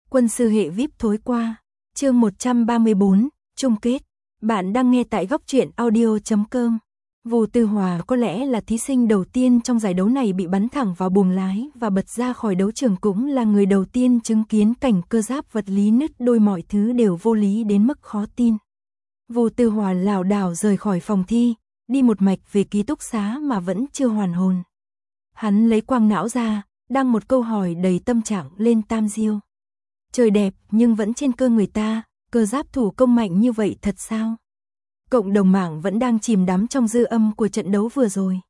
Quân sư hệ VIP thối qua. Chương 134, chung kết. Bạn đang nghe tại góc truyện audio.com. Vu Tư Hòa có lẽ là thí sinh đầu tiên trong giải đấu này bị bắn thẳng vào buồng lái và bật ra khỏi đấu trường, cũng là người đầu tiên chứng kiến cảnh cơ giáp vật lý nứt đôi, mọi thứ đều vô lý đến mức khó tin. Vu Tư Hòa lảo đảo rời khỏi phòng thi, đi một mạch về ký túc xá mà vẫn chưa hoàn hồn. Hắn lấy quang não ra, đăng một câu hỏi đầy tâm trạng lên Tam Diêu. Trời đẹp nhưng vẫn trên cơ người ta, cơ giáp thủ công mạnh như vậy thật sao? Cộng đồng mạng vẫn đang chìm đắm trong dư âm của trận đấu vừa rồi.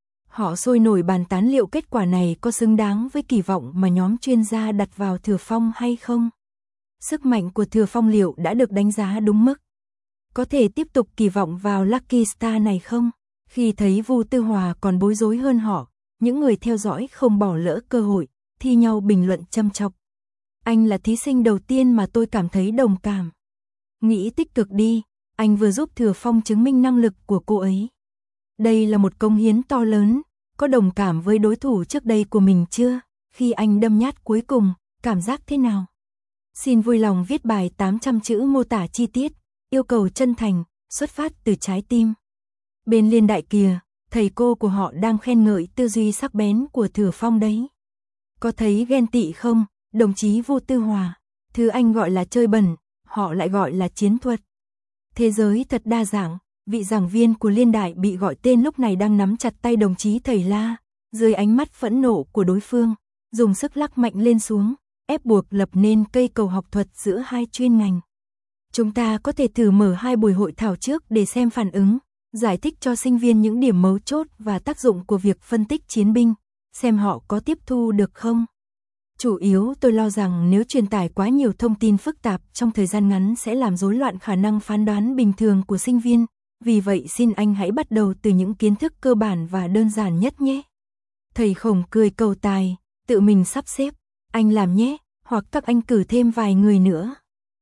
Họ sôi nổi bàn tán liệu kết quả này có xứng đáng với kỳ vọng mà nhóm chuyên gia đặt vào Thừa Phong hay không? Sức mạnh của Thừa Phong liệu đã được đánh giá đúng mức? Có thể tiếp tục kỳ vọng vào Lucky Star này không? Khi thấy Vu Tư Hòa còn bối rối hơn họ, những người theo dõi không bỏ lỡ cơ hội, thi nhau bình luận châm chọc. Anh là thí sinh đầu tiên mà tôi cảm thấy đồng cảm. Nghĩ tích cực đi, anh vừa giúp Thừa Phong chứng minh năng lực của cô ấy. Đây là một cống hiến to lớn, có đồng cảm với đối thủ trước đây của mình chưa? Khi anh đâm nhát cuối cùng, cảm giác thế nào? Xin vui lòng viết bài 800 chữ mô tả chi tiết, yêu cầu chân thành, xuất phát từ trái tim. Bên liên đại kìa, thầy cô của họ đang khen ngợi tư duy sắc bén của Thừa Phong đấy. Có thấy ghen tị không, đồng chí Vu Tư Hòa? Thứ anh gọi là chơi bẩn, họ lại gọi là chiến thuật. Thế giới thật đa dạng, vị giảng viên của liên đại bị gọi tên lúc này đang nắm chặt tay đồng chí thầy La, dưới ánh mắt phẫn nộ của đối phương, dùng sức lắc mạnh lên xuống, ép buộc lập nên cây cầu học thuật giữa hai chuyên ngành. Chúng ta có thể thử mở 2 buổi hội thảo trước để xem phản ứng, giải thích cho sinh viên những điểm mấu chốt và tác dụng của việc phân tích chiến binh, xem họ có tiếp thu được không. Chủ yếu tôi lo rằng nếu truyền tải quá nhiều thông tin phức tạp trong thời gian ngắn sẽ làm rối loạn khả năng phán đoán bình thường của sinh viên, vì vậy xin anh hãy bắt đầu từ những kiến thức cơ bản và đơn giản nhất nhé. Thầy Khổng cười cầu tài, tự mình sắp xếp, anh làm nhé, hoặc các anh cử thêm vài người nữa.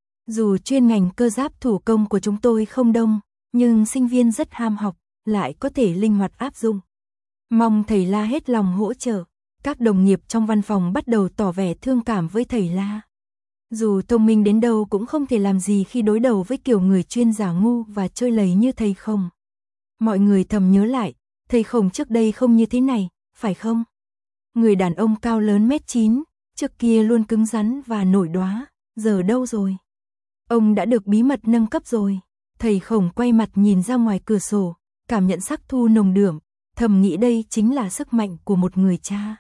Dù chuyên ngành cơ giáp thủ công của chúng tôi không đông, nhưng sinh viên rất ham học, lại có thể linh hoạt áp dụng. Mong thầy La hết lòng hỗ trợ. Các đồng nghiệp trong văn phòng bắt đầu tỏ vẻ thương cảm với thầy La. Dù thông minh đến đâu cũng không thể làm gì khi đối đầu với kiểu người chuyên giả ngu và chơi lầy như thầy Khổng. Mọi người thầm nhớ lại, thầy Khổng trước đây không như thế này, phải không? Người đàn ông cao lớn 1m9, trước kia luôn cứng rắn và nổi đoá, giờ đâu rồi? Ông đã được bí mật nâng cấp rồi. Thầy Khổng quay mặt nhìn ra ngoài cửa sổ, cảm nhận sắc thu nồng đượm, thầm nghĩ đây chính là sức mạnh của một người cha.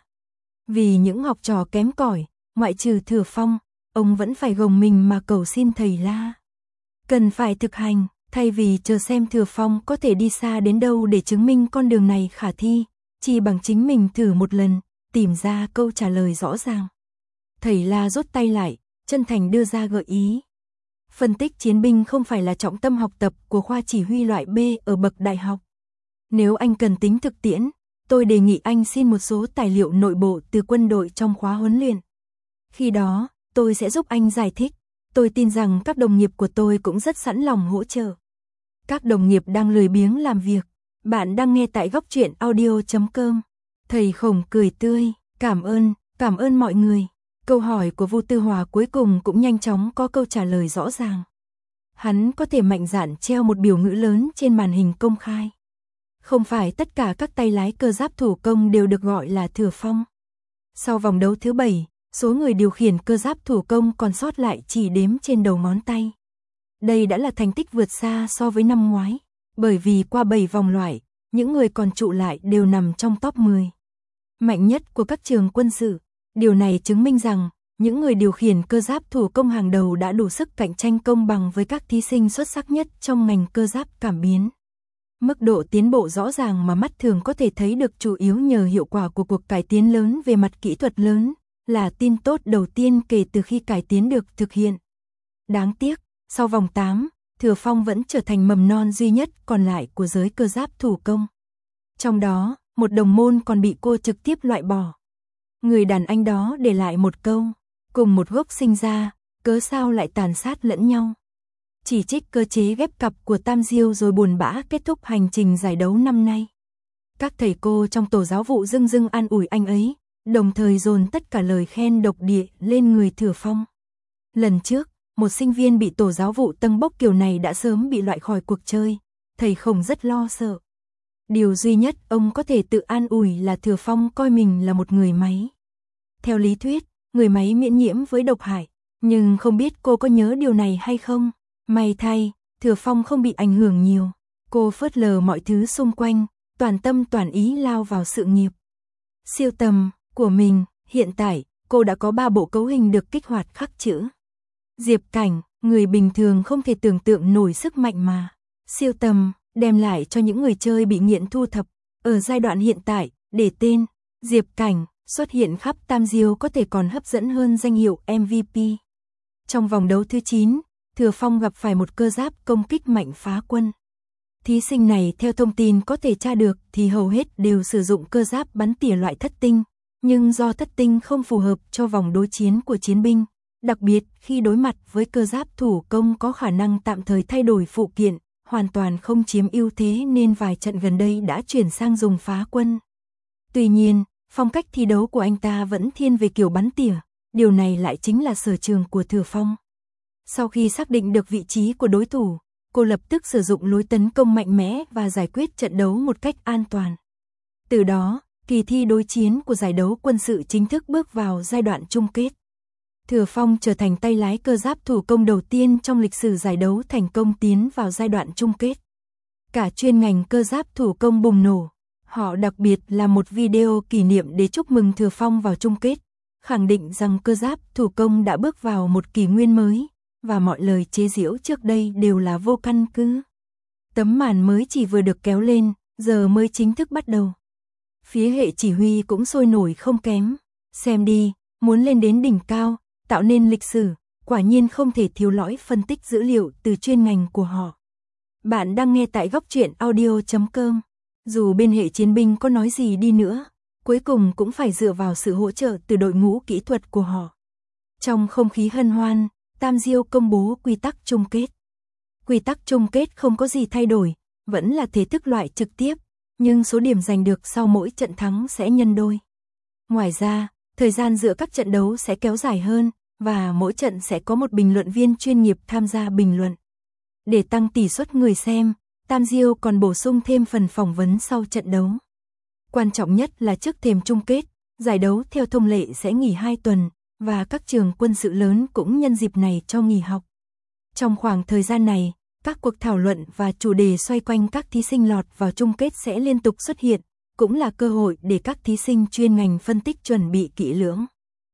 Vì những học trò kém cỏi, ngoại trừ Thừa Phong, ông vẫn phải gồng mình mà cầu xin thầy La. Cần phải thực hành, thay vì chờ xem Thừa Phong có thể đi xa đến đâu để chứng minh con đường này khả thi, chỉ bằng chính mình thử một lần, tìm ra câu trả lời rõ ràng. Thầy La rút tay lại, chân thành đưa ra gợi ý. Phân tích chiến binh không phải là trọng tâm học tập của khoa chỉ huy loại B ở bậc đại học. Nếu anh cần tính thực tiễn, tôi đề nghị anh xin một số tài liệu nội bộ từ quân đội trong khóa huấn luyện. Khi đó, tôi sẽ giúp anh giải thích. Tôi tin rằng các đồng nghiệp của tôi cũng rất sẵn lòng hỗ trợ. Các đồng nghiệp đang lười biếng làm việc. Bạn đang nghe tại góc truyện audio.com. Thầy Khổng cười tươi, cảm ơn mọi người. Câu hỏi của Vu Tư Hòa cuối cùng cũng nhanh chóng có câu trả lời rõ ràng. Hắn có thể mạnh dạn treo một biểu ngữ lớn trên màn hình công khai. Không phải tất cả các tay lái cơ giáp thủ công đều được gọi là Thừa Phong. Sau vòng đấu thứ 7, số người điều khiển cơ giáp thủ công còn sót lại chỉ đếm trên đầu ngón tay. Đây đã là thành tích vượt xa so với năm ngoái, bởi vì qua 7 vòng loại, những người còn trụ lại đều nằm trong top 10 mạnh nhất của các trường quân sự. Điều này chứng minh rằng, những người điều khiển cơ giáp thủ công hàng đầu đã đủ sức cạnh tranh công bằng với các thí sinh xuất sắc nhất trong ngành cơ giáp cảm biến. Mức độ tiến bộ rõ ràng mà mắt thường có thể thấy được chủ yếu nhờ hiệu quả của cuộc cải tiến lớn về mặt kỹ thuật lớn, là tin tốt đầu tiên kể từ khi cải tiến được thực hiện. Đáng tiếc, sau vòng 8, Thừa Phong vẫn trở thành mầm non duy nhất còn lại của giới cơ giáp thủ công. Trong đó, một đồng môn còn bị cô trực tiếp loại bỏ. Người đàn anh đó để lại một câu, cùng một gốc sinh ra, cớ sao lại tàn sát lẫn nhau. Chỉ trích cơ chế ghép cặp của Tam Diêu rồi buồn bã kết thúc hành trình giải đấu năm nay. Các thầy cô trong tổ giáo vụ dưng dưng an ủi anh ấy, đồng thời dồn tất cả lời khen độc địa lên người Thừa Phong. Lần trước, một sinh viên bị tổ giáo vụ tâng bốc kiểu này đã sớm bị loại khỏi cuộc chơi, thầy Khổng rất lo sợ. Điều duy nhất ông có thể tự an ủi là Thừa Phong coi mình là một người máy. Theo lý thuyết, người máy miễn nhiễm với độc hại, nhưng không biết cô có nhớ điều này hay không? May thay, Thừa Phong không bị ảnh hưởng nhiều. Cô phớt lờ mọi thứ xung quanh, toàn tâm toàn ý lao vào sự nghiệp siêu tầm của mình. Hiện tại, cô đã có 3 bộ cấu hình được kích hoạt khắc chữ Diệp Cảnh, người bình thường không thể tưởng tượng nổi sức mạnh mà siêu tầm đem lại cho những người chơi bị nghiện thu thập. Ở giai đoạn hiện tại, để tên Diệp Cảnh xuất hiện khắp Tam Diêu có thể còn hấp dẫn hơn danh hiệu MVP. Trong vòng đấu thứ 9, Thừa Phong gặp phải một cơ giáp công kích mạnh phá quân. Thí sinh này theo thông tin có thể tra được thì hầu hết đều sử dụng cơ giáp bắn tỉa loại thất tinh, nhưng do thất tinh không phù hợp cho vòng đối chiến của chiến binh, đặc biệt khi đối mặt với cơ giáp thủ công có khả năng tạm thời thay đổi phụ kiện, hoàn toàn không chiếm ưu thế nên vài trận gần đây đã chuyển sang dùng phá quân. Tuy nhiên, phong cách thi đấu của anh ta vẫn thiên về kiểu bắn tỉa, điều này lại chính là sở trường của Thừa Phong. Sau khi xác định được vị trí của đối thủ, cô lập tức sử dụng lối tấn công mạnh mẽ và giải quyết trận đấu một cách an toàn. Từ đó, kỳ thi đối chiến của giải đấu quân sự chính thức bước vào giai đoạn chung kết. Thừa Phong trở thành tay lái cơ giáp thủ công đầu tiên trong lịch sử giải đấu thành công tiến vào giai đoạn chung kết. Cả chuyên ngành cơ giáp thủ công bùng nổ. Họ đặc biệt làm một video kỷ niệm để chúc mừng Thừa Phong vào chung kết, khẳng định rằng cơ giáp thủ công đã bước vào một kỷ nguyên mới, và mọi lời chế giễu trước đây đều là vô căn cứ. Tấm màn mới chỉ vừa được kéo lên, giờ mới chính thức bắt đầu. Phía hệ chỉ huy cũng sôi nổi không kém. Xem đi, muốn lên đến đỉnh cao, tạo nên lịch sử, quả nhiên không thể thiếu lõi phân tích dữ liệu từ chuyên ngành của họ. Bạn đang nghe tại Góc Truyện Audio.com. Dù bên hệ chiến binh có nói gì đi nữa, cuối cùng cũng phải dựa vào sự hỗ trợ từ đội ngũ kỹ thuật của họ. Trong không khí hân hoan, Tam Diêu công bố quy tắc chung kết. Quy tắc chung kết không có gì thay đổi, vẫn là thể thức loại trực tiếp, nhưng số điểm giành được sau mỗi trận thắng sẽ nhân đôi. Ngoài ra, thời gian giữa các trận đấu sẽ kéo dài hơn, và mỗi trận sẽ có một bình luận viên chuyên nghiệp tham gia bình luận. Để tăng tỷ suất người xem, Tam Diêu còn bổ sung thêm phần phỏng vấn sau trận đấu. Quan trọng nhất là trước thềm chung kết, giải đấu theo thông lệ sẽ nghỉ 2 tuần, và các trường quân sự lớn cũng nhân dịp này cho nghỉ học. Trong khoảng thời gian này, các cuộc thảo luận và chủ đề xoay quanh các thí sinh lọt vào chung kết sẽ liên tục xuất hiện, cũng là cơ hội để các thí sinh chuyên ngành phân tích chuẩn bị kỹ lưỡng.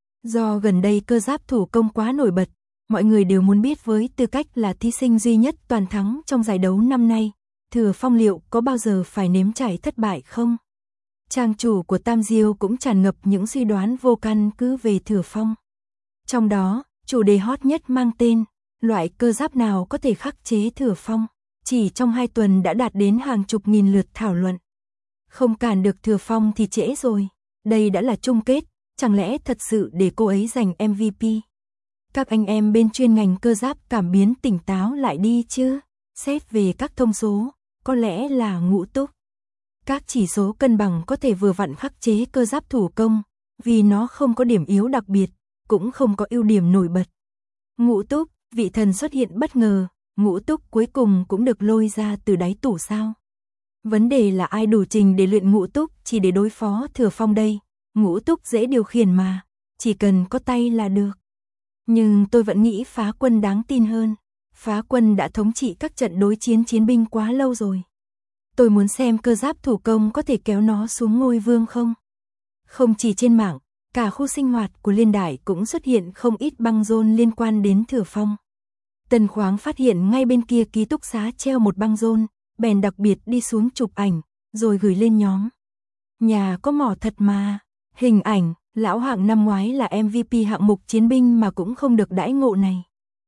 Do gần đây cơ giáp thủ công quá nổi bật, mọi người đều muốn biết với tư cách là thí sinh duy nhất toàn thắng trong giải đấu năm nay, Thừa Phong liệu có bao giờ phải nếm trải thất bại không? Trang chủ của Tam Diêu cũng tràn ngập những suy đoán vô căn cứ về Thừa Phong. Trong đó, chủ đề hot nhất mang tên, loại cơ giáp nào có thể khắc chế Thừa Phong, chỉ trong 2 tuần đã đạt đến hàng chục nghìn lượt thảo luận. Không cản được Thừa Phong thì trễ rồi, đây đã là chung kết, chẳng lẽ thật sự để cô ấy giành MVP? Các anh em bên chuyên ngành cơ giáp cảm biến tỉnh táo lại đi chứ, xét về các thông số, có lẽ là ngũ túc. Các chỉ số cân bằng có thể vừa vặn khắc chế cơ giáp thủ công, vì nó không có điểm yếu đặc biệt, cũng không có ưu điểm nổi bật. Ngũ túc, vị thần xuất hiện bất ngờ, ngũ túc cuối cùng cũng được lôi ra từ đáy tủ sao. Vấn đề là ai đủ trình để luyện ngũ túc chỉ để đối phó Thừa Phong đây, ngũ túc dễ điều khiển mà, chỉ cần có tay là được. Nhưng tôi vẫn nghĩ Phá Quân đáng tin hơn, Phá Quân đã thống trị các trận đối chiến chiến binh quá lâu rồi. Tôi muốn xem cơ giáp thủ công có thể kéo nó xuống ngôi vương không? Không chỉ trên mạng, cả khu sinh hoạt của Liên Đại cũng xuất hiện không ít băng rôn liên quan đến Thừa Phong. Tần Khoáng phát hiện ngay bên kia ký túc xá treo một băng rôn, bèn đặc biệt đi xuống chụp ảnh, rồi gửi lên nhóm. Nhà có mỏ thật mà, hình ảnh, lão Hạng năm ngoái là MVP hạng mục chiến binh mà cũng không được đãi ngộ này.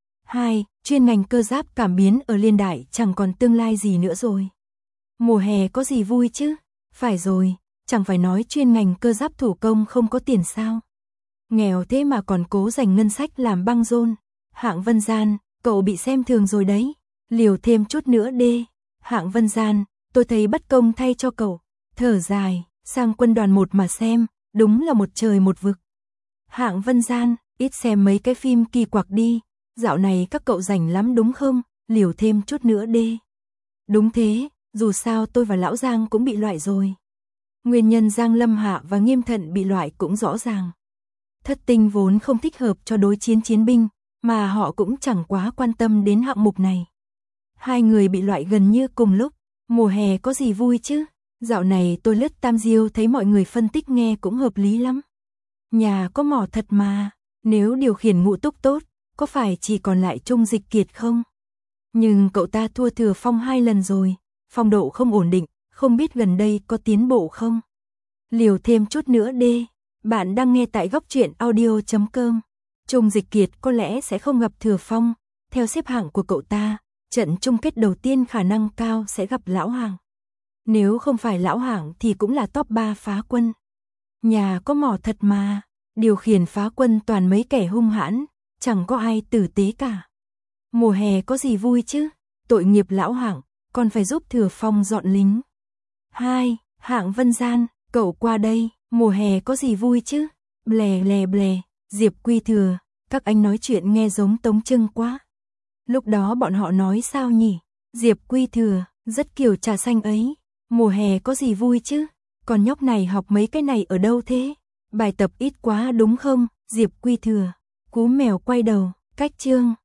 2. Chuyên ngành cơ giáp cảm biến ở Liên Đại chẳng còn tương lai gì nữa rồi. Mùa hè có gì vui chứ? Phải rồi, chẳng phải nói chuyên ngành cơ giáp thủ công không có tiền sao? Nghèo thế mà còn cố dành ngân sách làm băng rôn. Hạng Vân Gian, cậu bị xem thường rồi đấy. Liều thêm chút nữa đê. Hạng Vân Gian, tôi thấy bất công thay cho cậu. Thở dài, sang quân đoàn 1 mà xem, đúng là một trời một vực. Hạng Vân Gian, Ít xem mấy cái phim kỳ quặc đi, dạo này các cậu rảnh lắm đúng không, liều thêm chút nữa đê. Đúng thế, dù sao tôi và Lão Giang cũng bị loại rồi. Nguyên nhân Giang Lâm Hạ và Nghiêm Thận bị loại cũng rõ ràng. Thất tinh vốn không thích hợp cho đối chiến chiến binh, mà họ cũng chẳng quá quan tâm đến hạng mục này. Hai người bị loại gần như cùng lúc, mùa hè có gì vui chứ? Dạo này tôi lướt Tam Diêu thấy mọi người phân tích nghe cũng hợp lý lắm. Nhà có mỏ thật mà, nếu điều khiển ngũ túc tốt, có phải chỉ còn lại Trung Dịch Kiệt không? Nhưng cậu ta thua Thừa Phong 2 lần rồi, phong độ không ổn định, không biết gần đây có tiến bộ không? Liều thêm chút nữa đê. Bạn đang nghe tại góc truyện audio.com. Trung Dịch Kiệt có lẽ sẽ không gặp Thừa Phong, theo xếp hạng của cậu ta, trận chung kết đầu tiên khả năng cao sẽ gặp Lão Hạng. Nếu không phải Lão Hạng thì cũng là top 3 phá quân. Nhà có mỏ thật mà, điều khiển phá quân toàn mấy kẻ hung hãn, chẳng có ai tử tế cả. Mùa hè có gì vui chứ, tội nghiệp Lão Hạng, còn phải giúp Thừa Phong dọn lính. 2. Hạng Vân Gian, cậu qua đây, mùa hè có gì vui chứ, blè blè blè, Diệp Quy Thừa, các anh nói chuyện nghe giống Tống Trưng quá. Lúc đó bọn họ nói sao nhỉ, Diệp Quy Thừa, rất kiểu trà xanh ấy, mùa hè có gì vui chứ, còn nhóc này học mấy cái này ở đâu thế, bài tập ít quá đúng không, Diệp Quy Thừa, cú mèo quay đầu, cách chương.